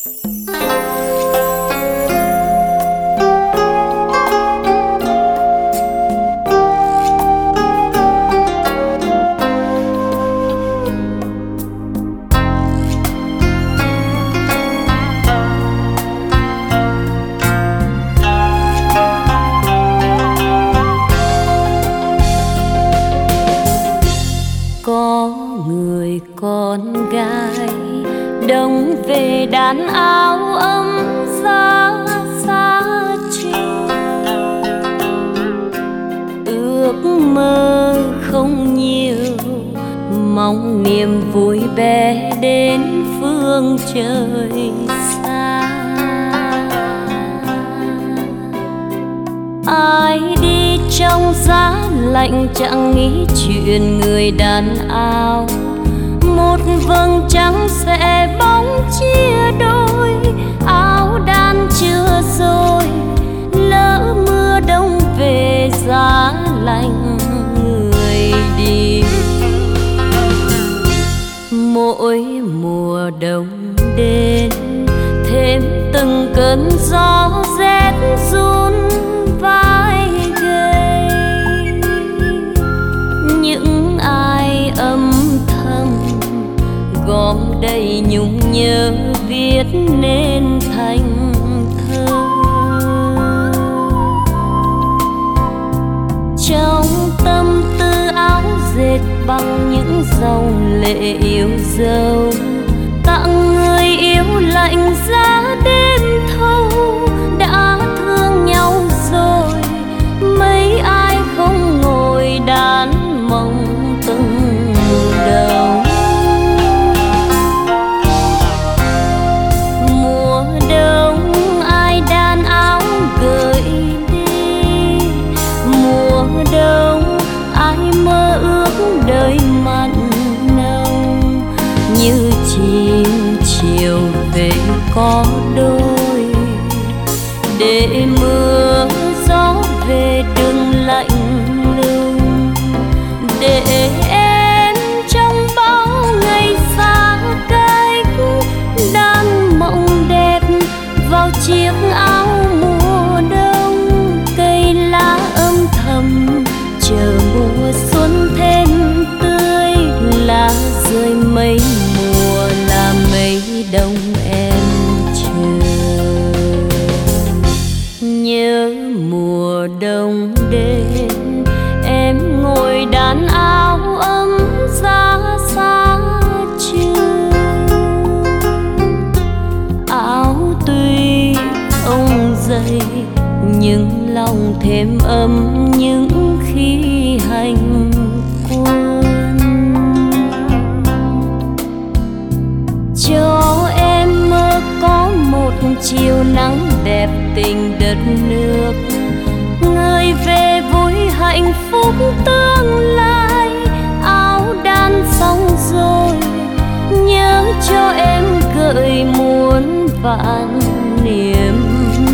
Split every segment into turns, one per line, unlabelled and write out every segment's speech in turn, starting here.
Con gái đông về đàn áo ấm ra xa trường, ước mơ không nhiều, mong niềm vui bé đến phương trời xa. Ai đi trong giá lạnh chẳng nghĩ chuyện người đàn áo, một vầng trăng sẽ bóng chia đôi, áo đan chưa rồi lỡ mưa đông về giá lạnh người đi. Mỗi mùa đông đến thêm từng cơn gió rét run vai gầy, những ai âm thầm gom đầy nhung nhớ viết nên thành thơ. Trong tâm tư áo dệt bằng những dòng lệ yêu dấu, tặng người yêu lạnh giá đêm thâu. Đã thương nhau rồi mấy ai không ngồi đàn mộng từng đầu. Mùa đông ai đan áo gửi đi, mùa đông ai mơ ước đời mặn nồng. Như chim chiều về có đôi, để mưa gió về đừng lạnh lùng, để em trong bao ngày xa cách đang mộng đẹp vào chiếc áo mùa đông. Cây lá âm thầm chờ mùa xuân thêm tươi, lá rơi mấy mùa là mấy đông em chờ. Nhớ mùa đông đến em ngồi đàn áo ấm ra xa trường, áo tuy ông dày nhưng lòng thêm ấm những khi hành quân. Cho em mơ có một chiều nắng đẹp tình đất nước, người về vui hạnh phúc tương lai. Áo đan xong rồi nhớ cho em gợi muôn vạn niềm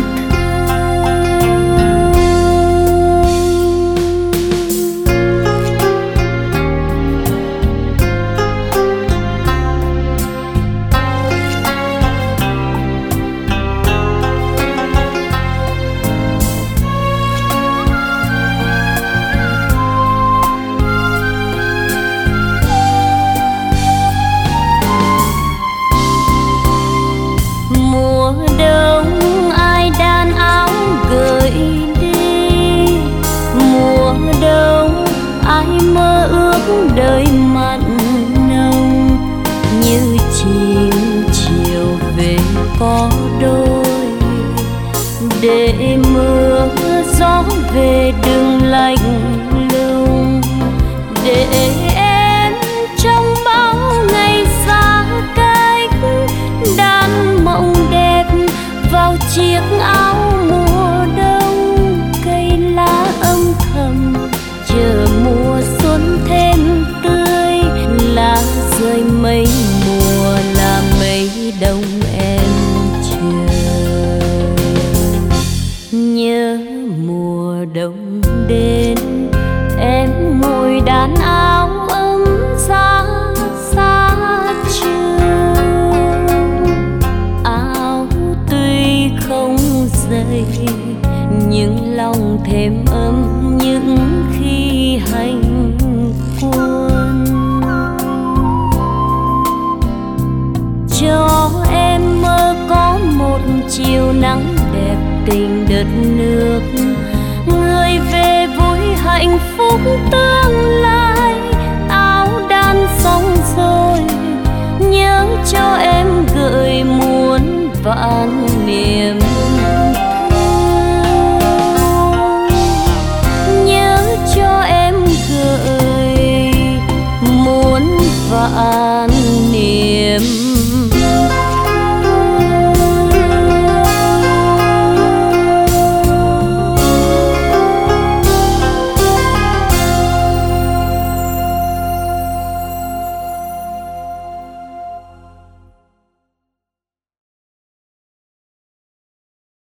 đời mặn nồng. Như chim chiều về có đôi, để mưa gió về đừng lạnh lùng, để em trong bao ngày xa cách đan mộng đẹp vào chiếc áo mùa đông. Cây lá âm thầm chờ mùa xuân thêm tươi, lá rơi mấy mùa là mấy đông em chờ. Nhớ tình đất nước. Người về vui hạnh phúc tương lai, áo đan xong rồi nhớ cho em gửi muôn vạn niềm.